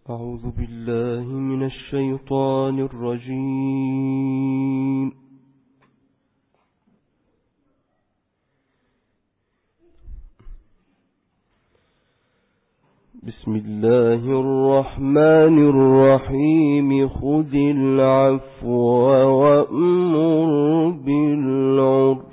أعوذ بالله من الشيطان الرجيم. بسم الله الرحمن الرحيم. خذ العفو وأمر بالعرف.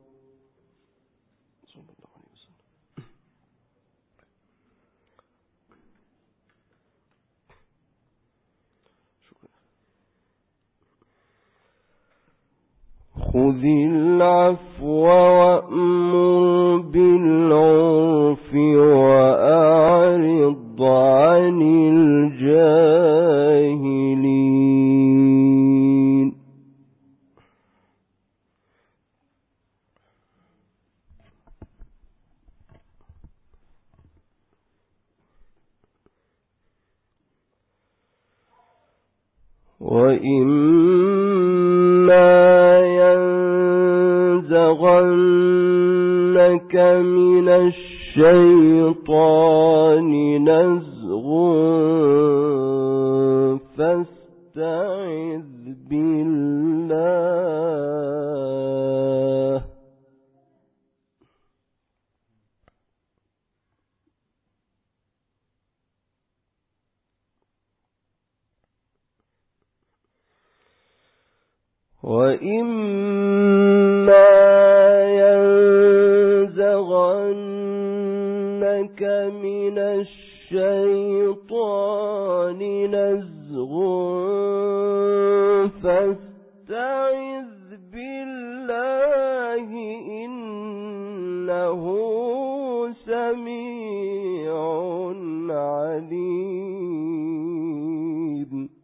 خذ العفو وأمر بالعرف وأعرض عن الجاهلين. وإما ينزغنك من الشيطان نزغ فاستعذ بالله. وإما ينزغنك من الشيطان نزغ فاستعذ بالله إنه سميع عليم.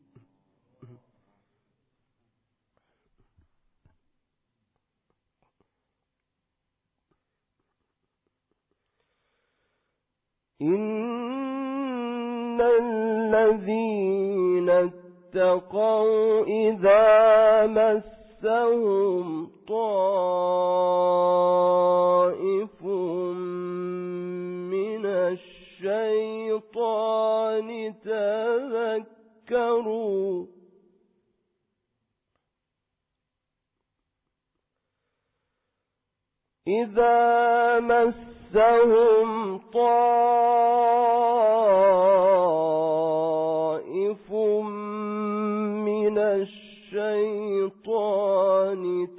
إن الذين اتقوا إذا مسهم طائف من الشيطان تذكروا إذا مسهم طائف من الشيطان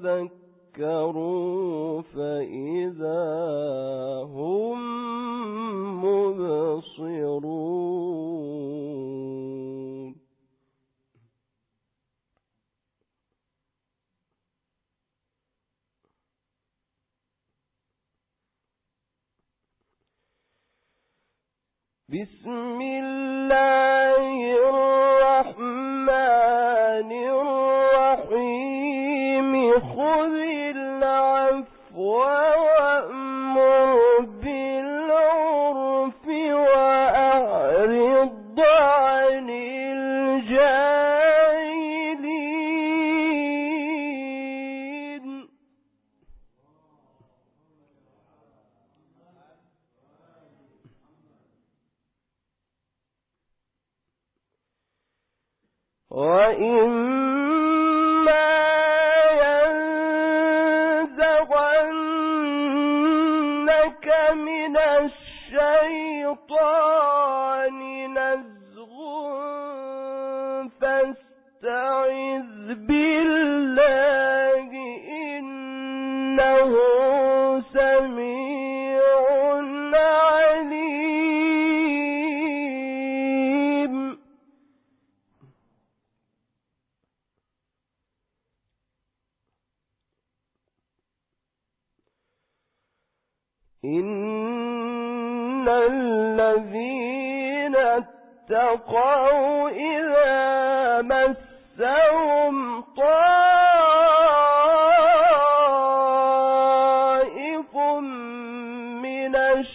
تذكروا فإذا هم مبصرون. بسم الله الرحمن الرحيم. خذ العفو وأمر بالعرف وأعرض عن الجاهلين. وإما ينزغنك من الشيطان نزغ فاستعذ بالله إنه سميع عليم. إن الذين اتقوا إذا مسهم طائف من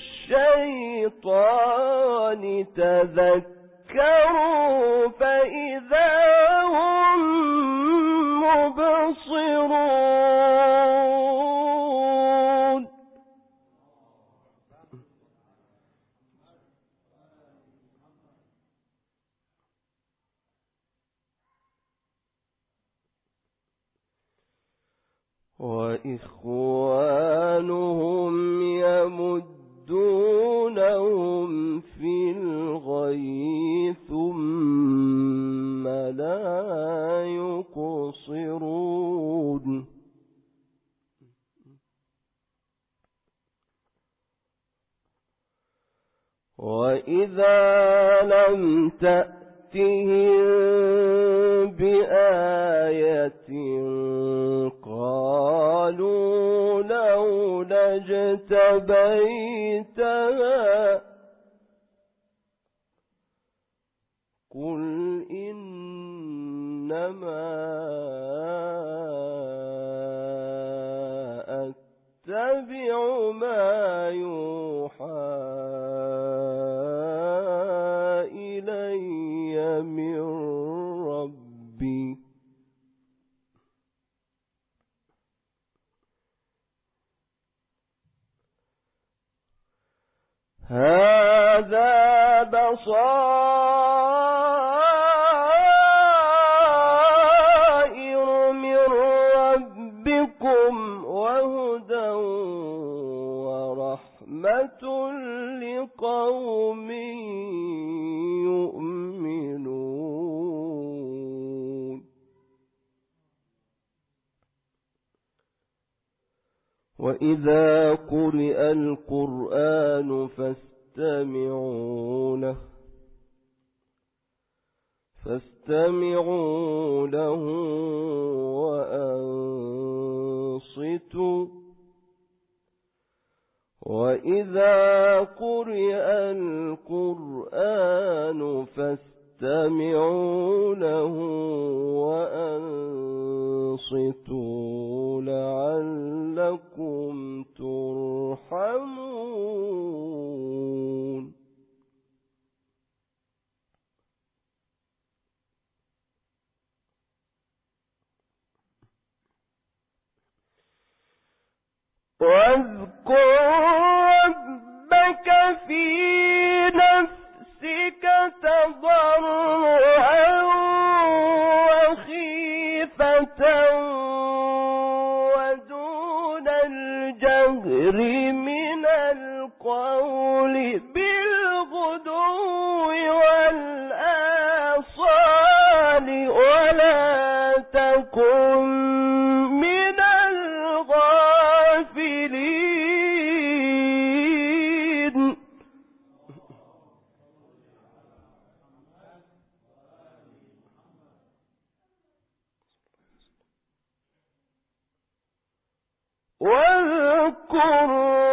الشيطان تذكروا فإذا هم مبصرون. وإخوانهم يمدونهم في الغي ثم لا يقصرون. وإذا لم تأتهم بآية قالوا لولا اجتبيتها قل إنما أتبع ما يوحى إلي من ربي هذا بصائر من ربكم وهدى ورحمة لقوم يؤمنون. وإذا قرئ القرآن فاستمعوا له وأنصتوا. وإذا قرئ القرآن فاستمعوا له وأنصتوا لعلكم ترحمون. واذكر ربك في نفسك تضرعا وخيفة ودون الجهر من القول بالغدو والآصال ولا تكن من الغافلين. واذكر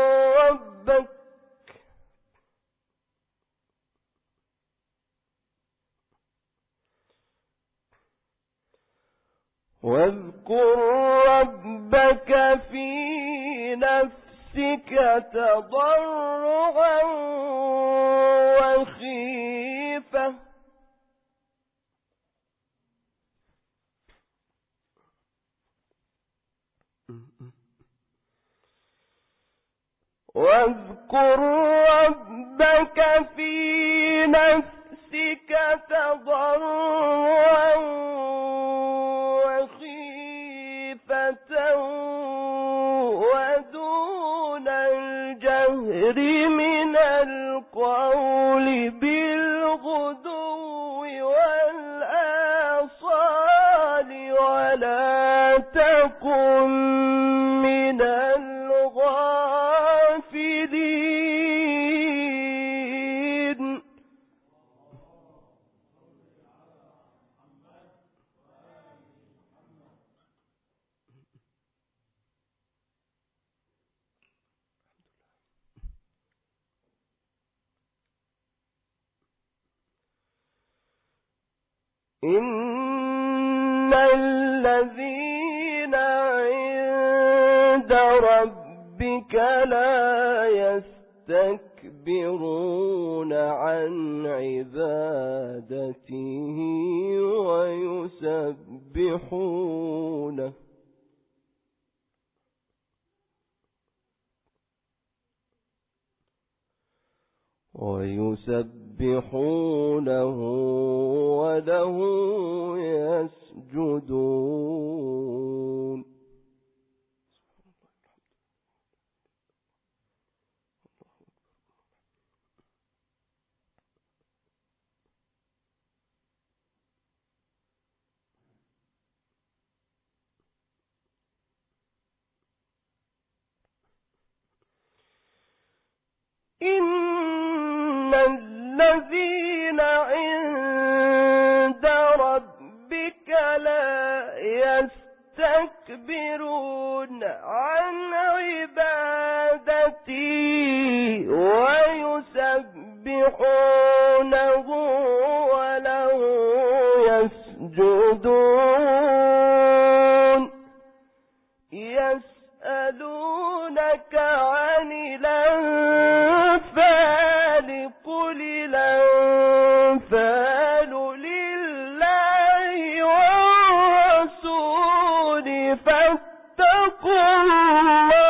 ربك في نفسك تضرعا وخيفة واذكر ربك في نفسك تضرعا وخيفة ودون الجهر من القول بالغدو والآصال ولا تكن من الغافلين. إن الذين عند ربك لا يستكبرون عن عبادته ويسبحونه وله يسجدون. إن الذين عند ربك لا يستكبرون عن عبادتي ويسبحونه وله يسجدون يسألونك عن الأنفال قل الأنفال لله والرسول فاتقوا الله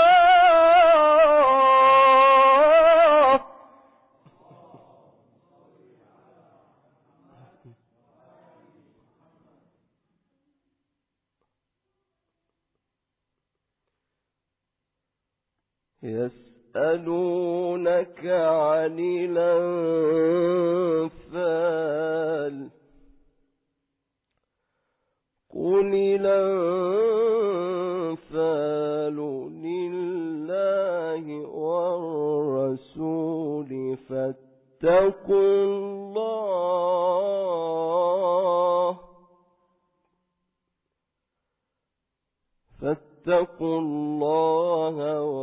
يسألونك عن الأنفال قل الأنفال لله والرسول فاتقوا الله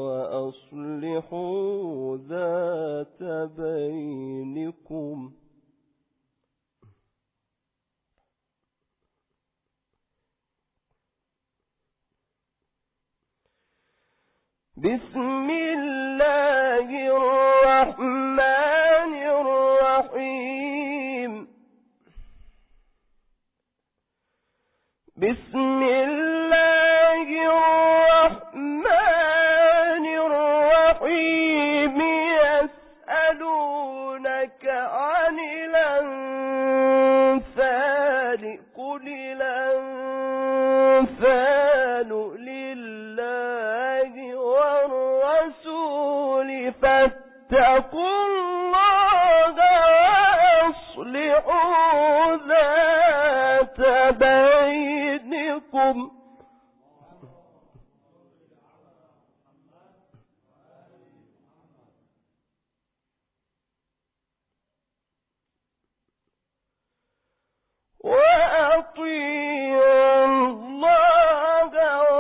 وأصلحوا ذات بينكم بسم الله الرحمن الرحيم بسم الله الرحمن الرحيم يسألونك عن الأنفال قل الأنفال لله والرسول فاتقوا الله وأصلحوا ذات بينكم وأطيعوا الله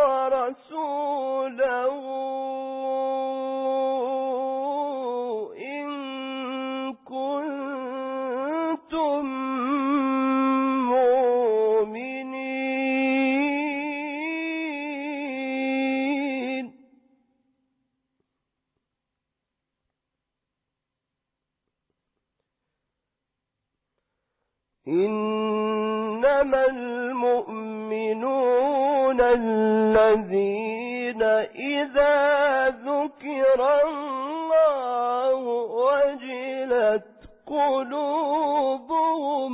ورسوله إن كنتم مؤمنين إنما المؤمنون الذين إذا ذكر الله وجلت قلوبهم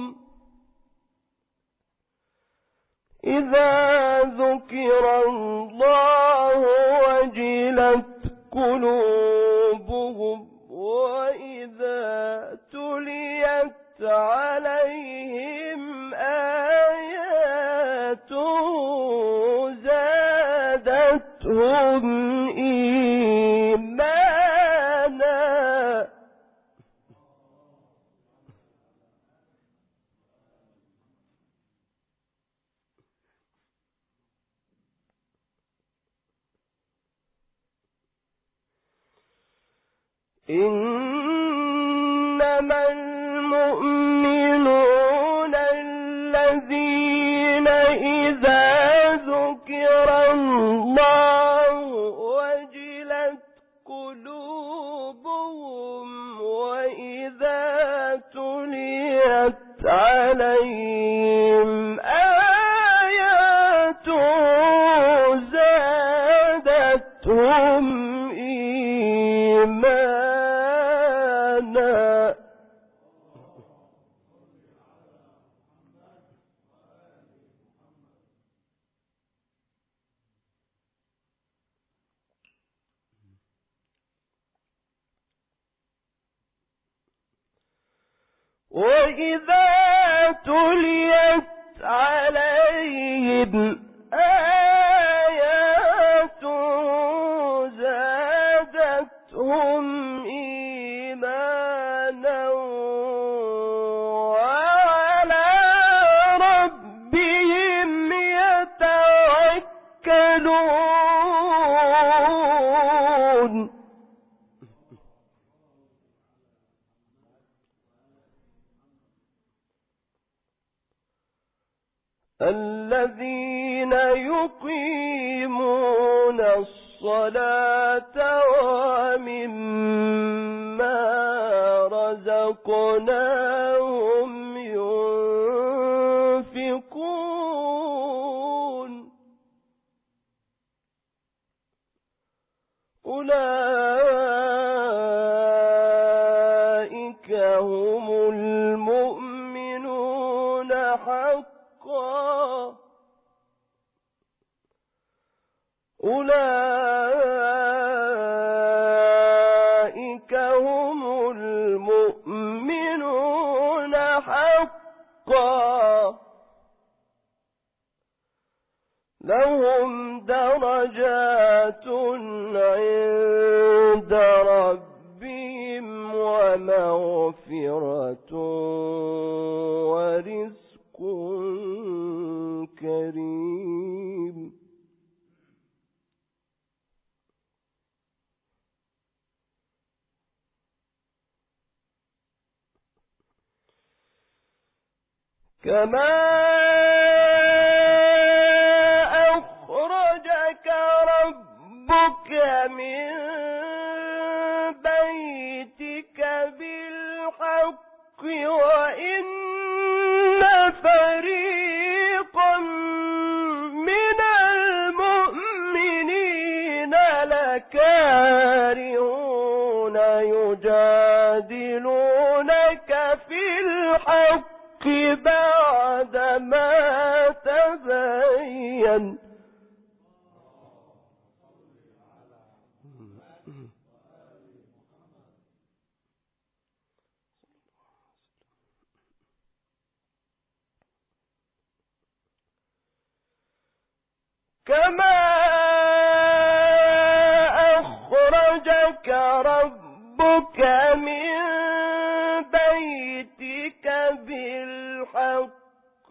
إذا ذكر الله وجلت قلوبهم وإذا تليت عليهم آياته زادتهم إيمانا إنما المؤمنون الذين إذا ذكر الله وجلت قلوبهم وإذا تليت عليهم آياته زادتهم إيمانا وإذا تليت عليهم آياته زادتهم إيمانا الذين يقيمون الصلاة ومما رزقناهم ينفقون أولئك هم المؤمنون حقا أولئك هم المؤمنون حقا لهم درجات عند ربهم ومغفرة ورزق كريم. كما أخرجك ربك من بيتك بالحق وإن فريقا من المؤمنين لكارهون يجادلونك في الحق بعدما تبين كما أخرجك ربك من بيتك بالحق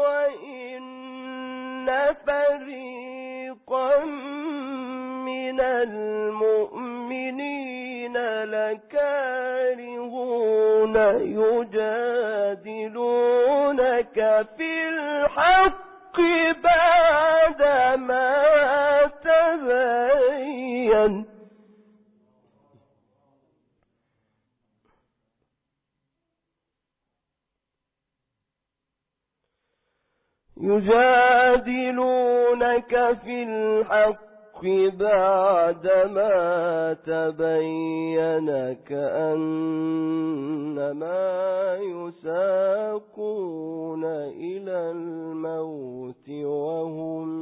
وإن فريقا من المؤمنين لكارهون يجادلونك في الحق بعدما تبين يجادلونك في الحق بعدما تبين كأنما يساقون إلى الموت وهم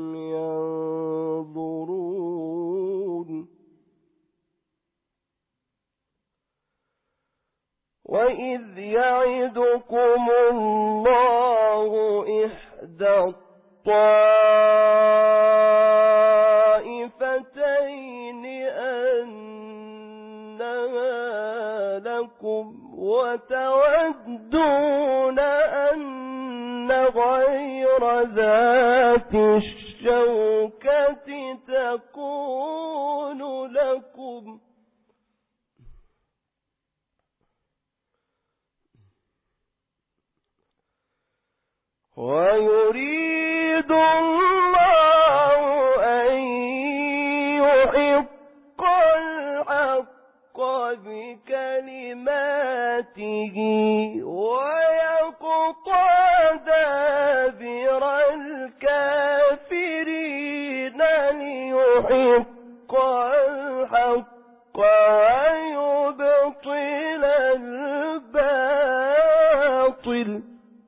ينظرون وإذ يعدكم الله إحدى الطائفتين أنها لكم وتودون أن غير ذات الشوكة تكون لكم ويريد الله أن يحق الحق بكلماته ويقطع دابر الكافرين ليحق الحق ويبطل الباطل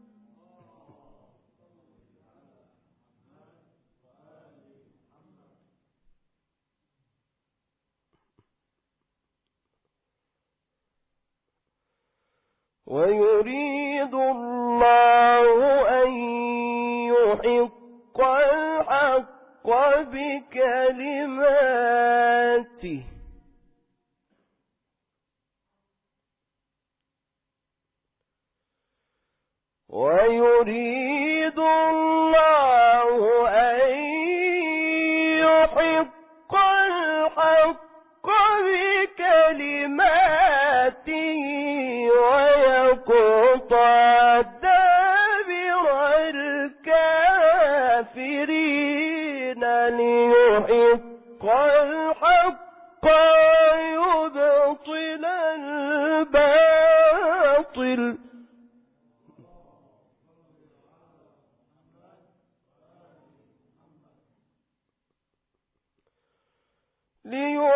ويريد الله أن يحق الحق بكلماته ويريد الله أن يحق الحق بكلماته ويقطع دابر الكافرين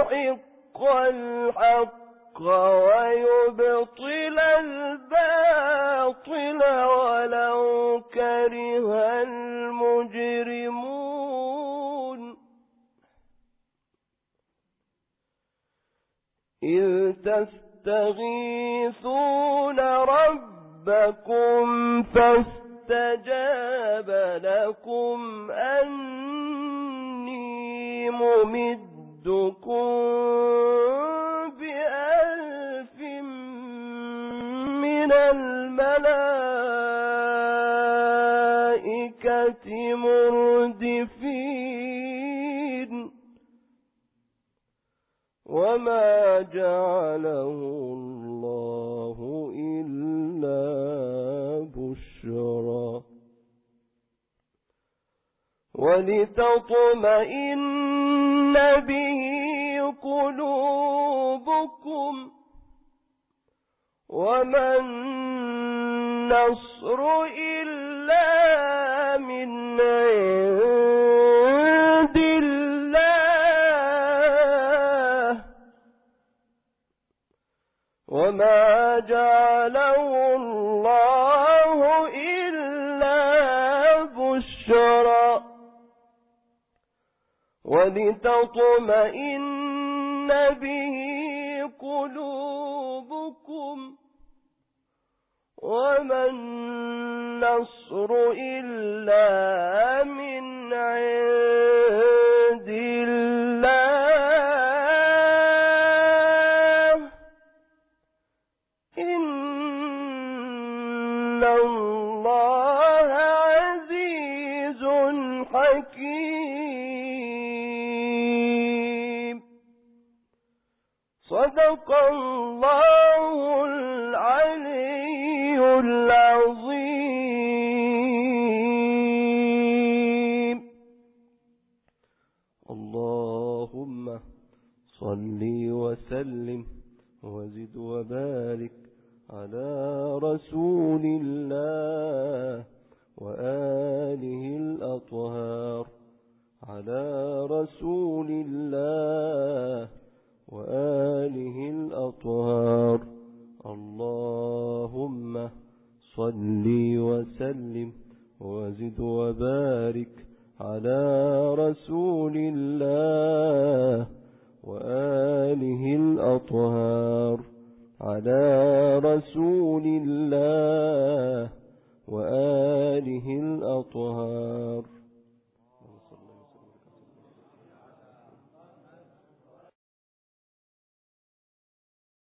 ليحق الحق ويبطل الباطل ولو كره المجرمون إذ تستغيثون ربكم فاستجاب لكم أني ممدكم ب1000 من الملائكة مردفين وما جعله الله إلا بشرى ولتطمئن به قلوبكم وما النصر إلا من عند الله وما جعله الله إلا بشرى ولتطمئن به قلوبكم وما النصر إلا من عند الله إن الله عزيز حكيم صدق الله العلي العظيم اللهم صل وسلم وزد وبارك على رسول الله وآله الأطهار على رسول الله وآله الأطهار اللهم صل وسلم وزد وبارك على رسول الله وآله الأطهار على رسول الله وآله